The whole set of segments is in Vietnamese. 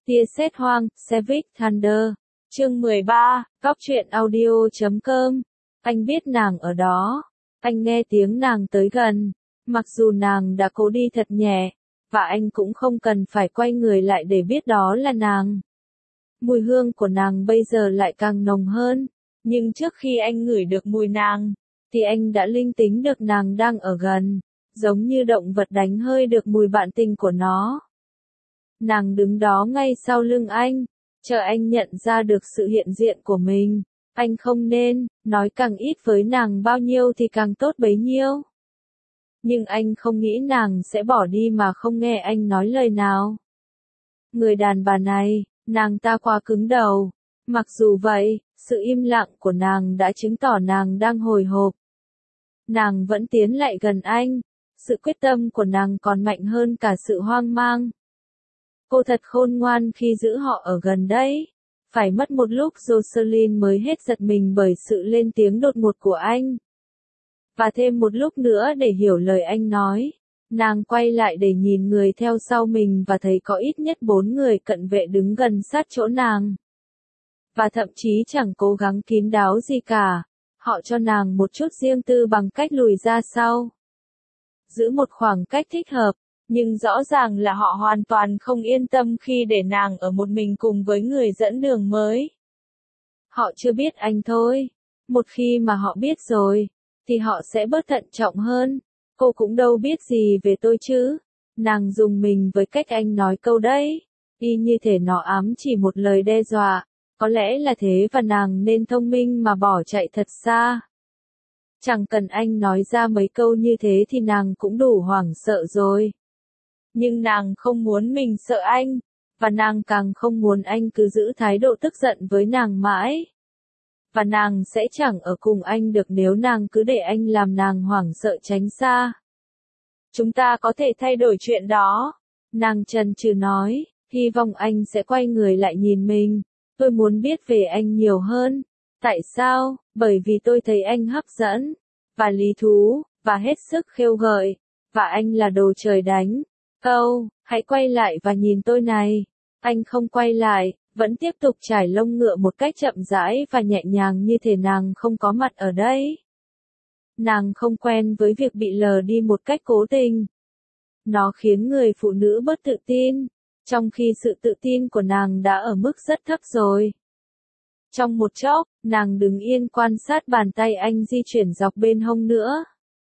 Tia sét hoang, Savage Thunder. Chương 13, Góc truyện audio.com. Anh biết nàng ở đó. Anh nghe tiếng nàng tới gần. Mặc dù nàng đã cố đi thật nhẹ, và anh cũng không cần phải quay người lại để biết đó là nàng. Mùi hương của nàng bây giờ lại càng nồng hơn. Nhưng trước khi anh ngửi được mùi nàng, thì anh đã linh tính được nàng đang ở gần, giống như động vật đánh hơi được mùi bạn tình của nó. Nàng đứng đó ngay sau lưng anh, chờ anh nhận ra được sự hiện diện của mình. Anh không nên nói càng ít với nàng bao nhiêu thì càng tốt bấy nhiêu. Nhưng anh không nghĩ nàng sẽ bỏ đi mà không nghe anh nói lời nào. Người đàn bà này, nàng ta quá cứng đầu. Mặc dù vậy, sự im lặng của nàng đã chứng tỏ nàng đang hồi hộp. Nàng vẫn tiến lại gần anh. Sự quyết tâm của nàng còn mạnh hơn cả sự hoang mang. Cô thật khôn ngoan khi giữ họ ở gần đấy. Phải mất một lúc Jocelyn mới hết giật mình bởi sự lên tiếng đột ngột của anh. Và thêm một lúc nữa để hiểu lời anh nói. Nàng quay lại để nhìn người theo sau mình và thấy có ít nhất 4 người cận vệ đứng gần sát chỗ nàng. Và thậm chí chẳng cố gắng kín đáo gì cả. Họ cho nàng một chút riêng tư bằng cách lùi ra sau. Giữ một khoảng cách thích hợp. Nhưng rõ ràng là họ hoàn toàn không yên tâm khi để nàng ở một mình cùng với người dẫn đường mới. Họ chưa biết anh thôi. Một khi mà họ biết rồi, thì họ sẽ bớt thận trọng hơn. Cô cũng đâu biết gì về tôi chứ. Nàng dùng mình với cách anh nói câu đấy. Y như thể nó ám chỉ một lời đe dọa. Có lẽ là thế và nàng nên thông minh mà bỏ chạy thật xa. Chẳng cần anh nói ra mấy câu như thế thì nàng cũng đủ hoảng sợ rồi. Nhưng nàng không muốn mình sợ anh, và nàng càng không muốn anh cứ giữ thái độ tức giận với nàng mãi. Và nàng sẽ chẳng ở cùng anh được nếu nàng cứ để anh làm nàng hoảng sợ tránh xa. Chúng ta có thể thay đổi chuyện đó. Nàng chần chừ nói, hy vọng anh sẽ quay người lại nhìn mình. Tôi muốn biết về anh nhiều hơn. Tại sao? Bởi vì tôi thấy anh hấp dẫn, và lý thú, và hết sức khêu gợi, và anh là đồ trời đánh. Hãy quay lại và nhìn tôi này. Anh không quay lại, vẫn tiếp tục trải lông ngựa một cách chậm rãi và nhẹ nhàng như thể nàng không có mặt ở đây. Nàng không quen với việc bị lờ đi một cách cố tình. Nó khiến người phụ nữ bớt tự tin, trong khi sự tự tin của nàng đã ở mức rất thấp rồi. Trong một chốc, nàng đứng yên quan sát bàn tay anh di chuyển dọc bên hông nữa.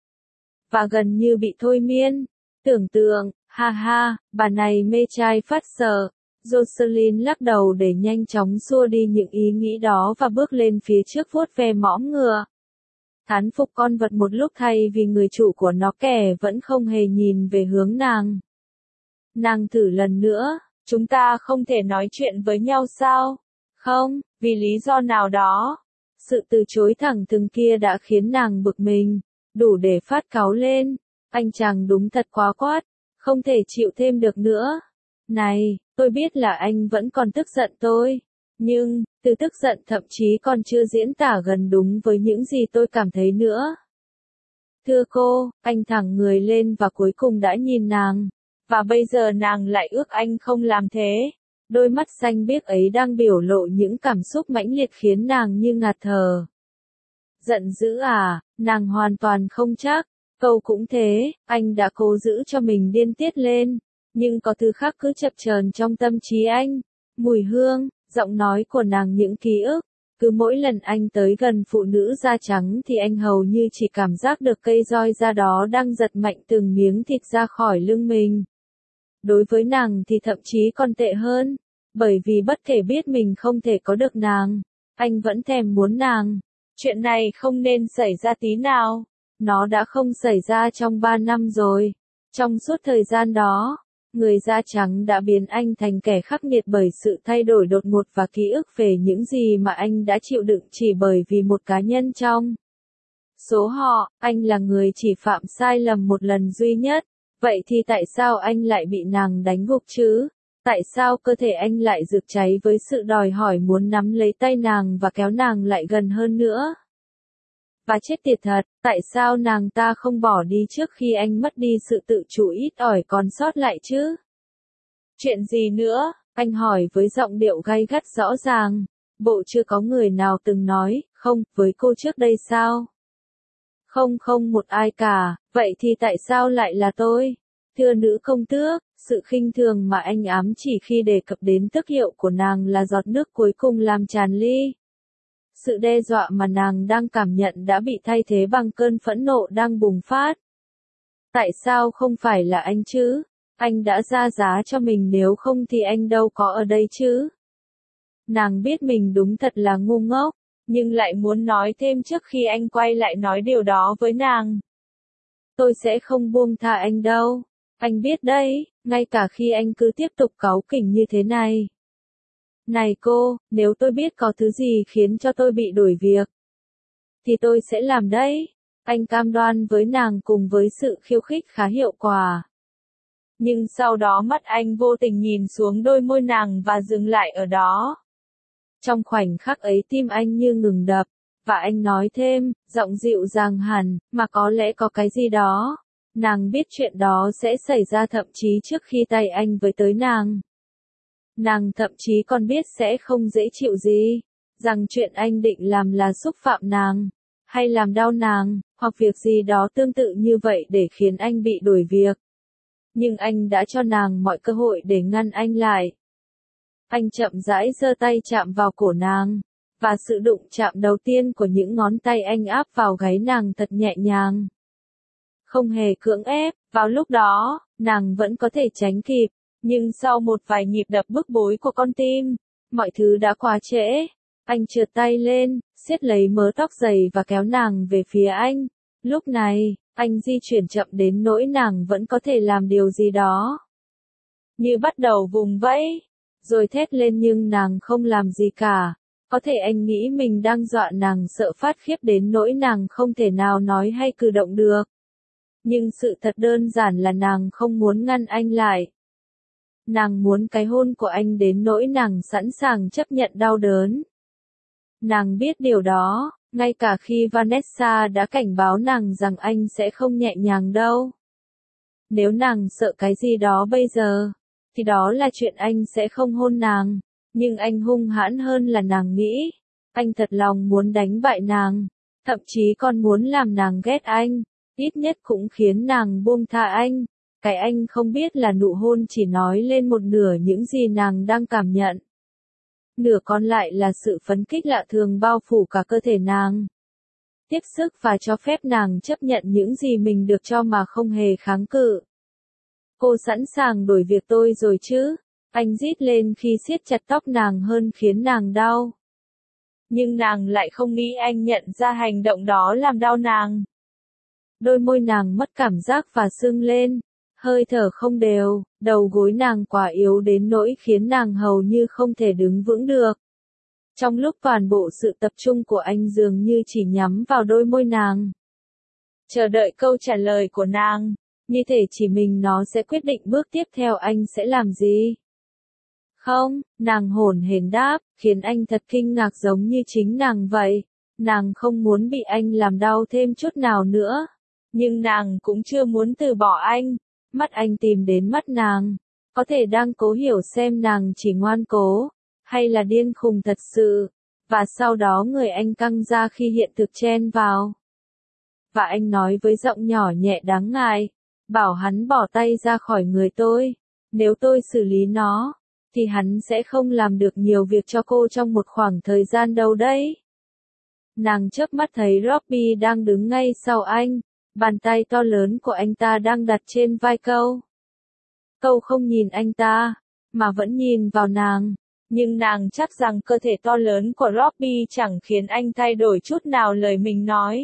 Và gần như bị thôi miên, tưởng tượng, ha ha, bà này mê trai phát sợ. Jocelyn lắc đầu để nhanh chóng xua đi những ý nghĩ đó và bước lên phía trước vuốt ve mõm ngựa. Thán phục con vật một lúc thay vì người chủ của nó kẻ vẫn không hề nhìn về hướng nàng. Nàng thử lần nữa, chúng ta không thể nói chuyện với nhau sao? Không, vì lý do nào đó. Sự từ chối thẳng thừng kia đã khiến nàng bực mình, đủ để phát cáu lên. Anh chàng đúng thật quá quát, không thể chịu thêm được nữa. Này, tôi biết là anh vẫn còn tức giận tôi. Nhưng, từ tức giận thậm chí còn chưa diễn tả gần đúng với những gì tôi cảm thấy nữa. Thưa cô, anh thẳng người lên và cuối cùng đã nhìn nàng. Và bây giờ nàng lại ước anh không làm thế. Đôi mắt xanh biếc ấy đang biểu lộ những cảm xúc mãnh liệt khiến nàng như ngạt thở. Giận dữ à, nàng hoàn toàn không chắc. Câu cũng thế, anh đã cố giữ cho mình điên tiết lên. Nhưng có thứ khác cứ chập chờn trong tâm trí anh. Mùi hương, giọng nói của nàng những ký ức. Cứ mỗi lần anh tới gần phụ nữ da trắng thì anh hầu như chỉ cảm giác được cây roi da đó đang giật mạnh từng miếng thịt ra khỏi lưng mình. Đối với nàng thì thậm chí còn tệ hơn. Bởi vì bất kể biết mình không thể có được nàng, anh vẫn thèm muốn nàng. Chuyện này không nên xảy ra tí nào. Nó đã không xảy ra trong 3 năm rồi. Trong suốt thời gian đó, người da trắng đã biến anh thành kẻ khắc nghiệt bởi sự thay đổi đột ngột và ký ức về những gì mà anh đã chịu đựng chỉ bởi vì một cá nhân trong số họ. Anh là người chỉ phạm sai lầm một lần duy nhất. Vậy thì tại sao anh lại bị nàng đánh gục chứ? Tại sao cơ thể anh lại rực cháy với sự đòi hỏi muốn nắm lấy tay nàng và kéo nàng lại gần hơn nữa? Và chết tiệt thật, tại sao nàng ta không bỏ đi trước khi anh mất đi sự tự chủ ít ỏi còn sót lại chứ? Chuyện gì nữa? Anh hỏi với giọng điệu gay gắt rõ ràng. Bộ chưa có người nào từng nói, không, với cô trước đây sao? Không không một ai cả, vậy thì tại sao lại là tôi? Thưa nữ công tước, sự khinh thường mà anh ám chỉ khi đề cập đến tước hiệu của nàng là giọt nước cuối cùng làm tràn ly. Sự đe dọa mà nàng đang cảm nhận đã bị thay thế bằng cơn phẫn nộ đang bùng phát. Tại sao không phải là anh chứ? Anh đã ra giá cho mình, nếu không thì anh đâu có ở đây chứ? Nàng biết mình đúng thật là ngu ngốc, nhưng lại muốn nói thêm trước khi anh quay lại nói điều đó với nàng. Tôi sẽ không buông tha anh đâu. Anh biết đấy, ngay cả khi anh cứ tiếp tục cáu kỉnh như thế này. Này cô, nếu tôi biết có thứ gì khiến cho tôi bị đuổi việc, thì tôi sẽ làm đấy. Anh cam đoan với nàng cùng với sự khiêu khích khá hiệu quả. Nhưng sau đó mắt anh vô tình nhìn xuống đôi môi nàng và dừng lại ở đó. Trong khoảnh khắc ấy tim anh như ngừng đập, và anh nói thêm, giọng dịu dàng hẳn, mà có lẽ có cái gì đó. Nàng biết chuyện đó sẽ xảy ra thậm chí trước khi tay anh với tới nàng. Nàng thậm chí còn biết sẽ không dễ chịu gì, rằng chuyện anh định làm là xúc phạm nàng, hay làm đau nàng, hoặc việc gì đó tương tự như vậy để khiến anh bị đuổi việc. Nhưng anh đã cho nàng mọi cơ hội để ngăn anh lại. Anh chậm rãi giơ tay chạm vào cổ nàng, và sự đụng chạm đầu tiên của những ngón tay anh áp vào gáy nàng thật nhẹ nhàng. Không hề cưỡng ép, vào lúc đó, nàng vẫn có thể tránh kịp, nhưng sau một vài nhịp đập bức bối của con tim, mọi thứ đã quá trễ. Anh trượt tay lên, siết lấy mớ tóc dày và kéo nàng về phía anh. Lúc này, anh di chuyển chậm đến nỗi nàng vẫn có thể làm điều gì đó. Như bắt đầu vùng vẫy, rồi thét lên nhưng nàng không làm gì cả. Có thể anh nghĩ mình đang dọa nàng sợ phát khiếp đến nỗi nàng không thể nào nói hay cử động được. Nhưng sự thật đơn giản là nàng không muốn ngăn anh lại. Nàng muốn cái hôn của anh đến nỗi nàng sẵn sàng chấp nhận đau đớn. Nàng biết điều đó, ngay cả khi Vanessa đã cảnh báo nàng rằng anh sẽ không nhẹ nhàng đâu. Nếu nàng sợ cái gì đó bây giờ, thì đó là chuyện anh sẽ không hôn nàng. Nhưng anh hung hãn hơn là nàng nghĩ. Anh thật lòng muốn đánh bại nàng, thậm chí còn muốn làm nàng ghét anh, ít nhất cũng khiến nàng buông tha anh. Cái anh không biết là nụ hôn chỉ nói lên một nửa những gì nàng đang cảm nhận. Nửa còn lại là sự phấn khích lạ thường bao phủ cả cơ thể nàng. Tiếp sức và cho phép nàng chấp nhận những gì mình được cho mà không hề kháng cự. Cô sẵn sàng đổi việc tôi rồi chứ? Anh rít lên khi siết chặt tóc nàng hơn khiến nàng đau. Nhưng nàng lại không nghĩ anh nhận ra hành động đó làm đau nàng. Đôi môi nàng mất cảm giác và sưng lên, hơi thở không đều, đầu gối nàng quá yếu đến nỗi khiến nàng hầu như không thể đứng vững được. Trong lúc toàn bộ sự tập trung của anh dường như chỉ nhắm vào đôi môi nàng, chờ đợi câu trả lời của nàng, như thể chỉ mình nó sẽ quyết định bước tiếp theo anh sẽ làm gì. Không, nàng hổn hển đáp, khiến anh thật kinh ngạc giống như chính nàng vậy. Nàng không muốn bị anh làm đau thêm chút nào nữa. Nhưng nàng cũng chưa muốn từ bỏ anh. Mắt anh tìm đến mắt nàng. Có thể đang cố hiểu xem nàng chỉ ngoan cố, hay là điên khùng thật sự. Và sau đó người anh căng ra khi hiện thực chen vào. Và anh nói với giọng nhỏ nhẹ đáng ngại, bảo hắn bỏ tay ra khỏi người tôi. Nếu tôi xử lý nó, thì hắn sẽ không làm được nhiều việc cho cô trong một khoảng thời gian đâu đấy. Nàng chớp mắt thấy Robbie đang đứng ngay sau anh, bàn tay to lớn của anh ta đang đặt trên vai Câu. Câu không nhìn anh ta, mà vẫn nhìn vào nàng, nhưng nàng chắc rằng cơ thể to lớn của Robbie chẳng khiến anh thay đổi chút nào lời mình nói.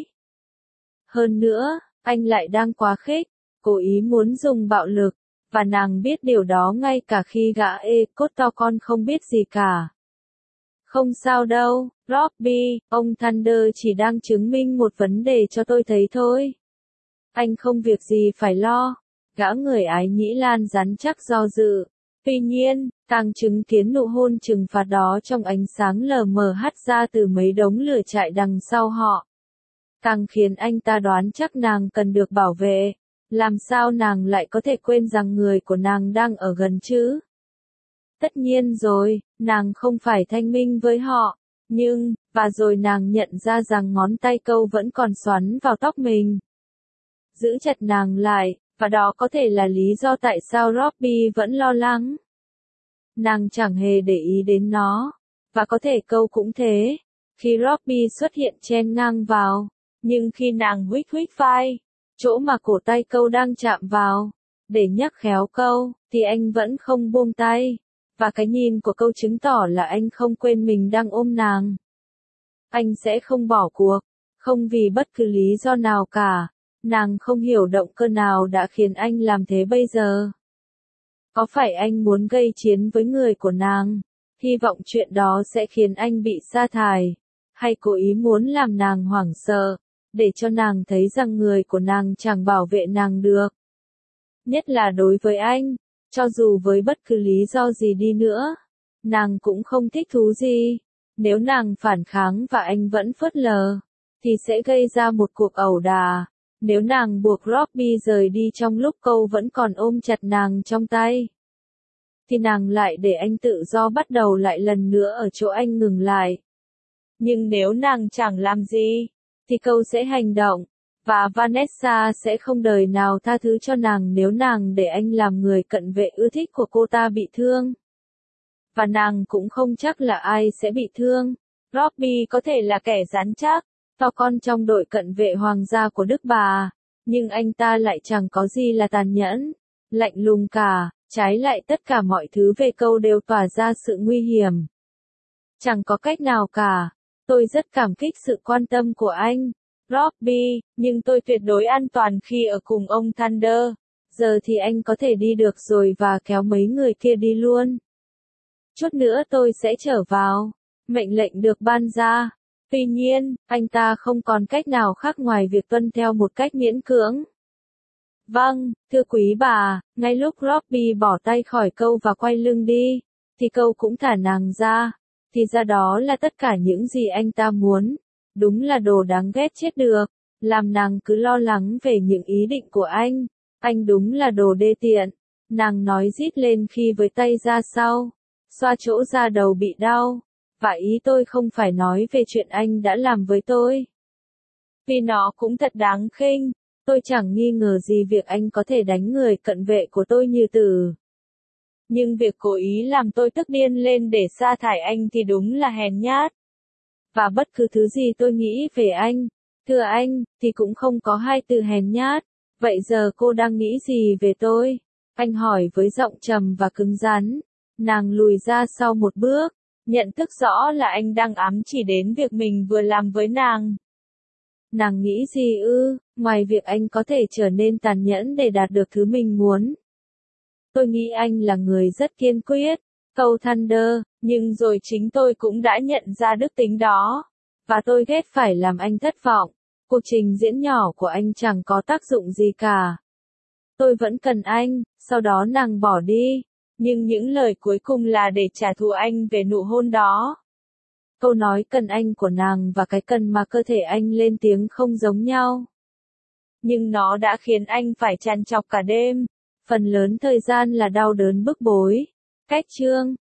Hơn nữa, anh lại đang quá khích, cố ý muốn dùng bạo lực. Và nàng biết điều đó ngay cả khi gã cốt to con không biết gì cả. Không sao đâu, Robbie, ông Thunder chỉ đang chứng minh một vấn đề cho tôi thấy thôi. Anh không việc gì phải lo. Gã người Ái Nhĩ Lan rắn chắc do dự. Tuy nhiên, càng chứng kiến nụ hôn trừng phạt đó trong ánh sáng lờ mờ hắt ra từ mấy đống lửa chạy đằng sau họ, càng khiến anh ta đoán chắc nàng cần được bảo vệ. Làm sao nàng lại có thể quên rằng người của nàng đang ở gần chứ? Tất nhiên rồi, nàng không phải thanh minh với họ, nhưng, và rồi nàng nhận ra rằng ngón tay câu vẫn còn xoắn vào tóc mình. Giữ chặt nàng lại, và đó có thể là lý do tại sao Robbie vẫn lo lắng. Nàng chẳng hề để ý đến nó, và có thể câu cũng thế. Khi Robbie xuất hiện chen ngang vào, nhưng khi nàng huých huých vai, chỗ mà cổ tay câu đang chạm vào, để nhắc khéo câu, thì anh vẫn không buông tay. Và cái nhìn của câu chứng tỏ là anh không quên mình đang ôm nàng. Anh sẽ không bỏ cuộc, không vì bất cứ lý do nào cả. Nàng không hiểu động cơ nào đã khiến anh làm thế bây giờ. Có phải anh muốn gây chiến với người của nàng? Hy vọng chuyện đó sẽ khiến anh bị sa thải. Hay cố ý muốn làm nàng hoảng sợ, để cho nàng thấy rằng người của nàng chẳng bảo vệ nàng được. Nhất là đối với anh, cho dù với bất cứ lý do gì đi nữa, nàng cũng không thích thú gì. Nếu nàng phản kháng và anh vẫn phớt lờ, thì sẽ gây ra một cuộc ẩu đả. Nếu nàng buộc Robbie rời đi trong lúc câu vẫn còn ôm chặt nàng trong tay, thì nàng lại để anh tự do bắt đầu lại lần nữa ở chỗ anh ngừng lại. Nhưng nếu nàng chẳng làm gì, thì câu sẽ hành động, và Vanessa sẽ không đời nào tha thứ cho nàng nếu nàng để anh làm người cận vệ ưa thích của cô ta bị thương. Và nàng cũng không chắc là ai sẽ bị thương. Robbie có thể là kẻ rắn chắc, to con trong đội cận vệ hoàng gia của Đức Bà, nhưng anh ta lại chẳng có gì là tàn nhẫn, lạnh lùng cả, trái lại tất cả mọi thứ về câu đều tỏa ra sự nguy hiểm. Chẳng có cách nào cả. Tôi rất cảm kích sự quan tâm của anh, Robbie, nhưng tôi tuyệt đối an toàn khi ở cùng ông Thunder. Giờ thì anh có thể đi được rồi và kéo mấy người kia đi luôn. Chút nữa tôi sẽ trở vào. Mệnh lệnh được ban ra. Tuy nhiên, anh ta không còn cách nào khác ngoài việc tuân theo một cách miễn cưỡng. Vâng, thưa quý bà, ngay lúc Robbie bỏ tay khỏi câu và quay lưng đi, thì câu cũng thả nàng ra. Thì ra đó là tất cả những gì anh ta muốn. Đúng là đồ đáng ghét chết được. Làm nàng cứ lo lắng về những ý định của anh. Anh đúng là đồ đê tiện. Nàng nói rít lên khi với tay ra sau. Xoa chỗ da đầu bị đau. Và ý tôi không phải nói về chuyện anh đã làm với tôi. Vì nó cũng thật đáng khinh. Tôi chẳng nghi ngờ gì việc anh có thể đánh người cận vệ của tôi như tử. Nhưng việc cố ý làm tôi tức điên lên để sa thải anh thì đúng là hèn nhát. Và bất cứ thứ gì tôi nghĩ về anh, thưa anh, thì cũng không có hai từ hèn nhát. Vậy giờ cô đang nghĩ gì về tôi? Anh hỏi với giọng trầm và cứng rắn. Nàng lùi ra sau một bước, nhận thức rõ là anh đang ám chỉ đến việc mình vừa làm với nàng. Nàng nghĩ gì ư, ngoài việc anh có thể trở nên tàn nhẫn để đạt được thứ mình muốn? Tôi nghĩ anh là người rất kiên quyết, câu Thunder, nhưng rồi chính tôi cũng đã nhận ra đức tính đó. Và tôi ghét phải làm anh thất vọng. Cuộc trình diễn nhỏ của anh chẳng có tác dụng gì cả. Tôi vẫn cần anh, sau đó nàng bỏ đi. Nhưng những lời cuối cùng là để trả thù anh về nụ hôn đó. Câu nói cần anh của nàng và cái cần mà cơ thể anh lên tiếng không giống nhau. Nhưng nó đã khiến anh phải trằn trọc cả đêm. Phần lớn thời gian là đau đớn bức bối. Cách chương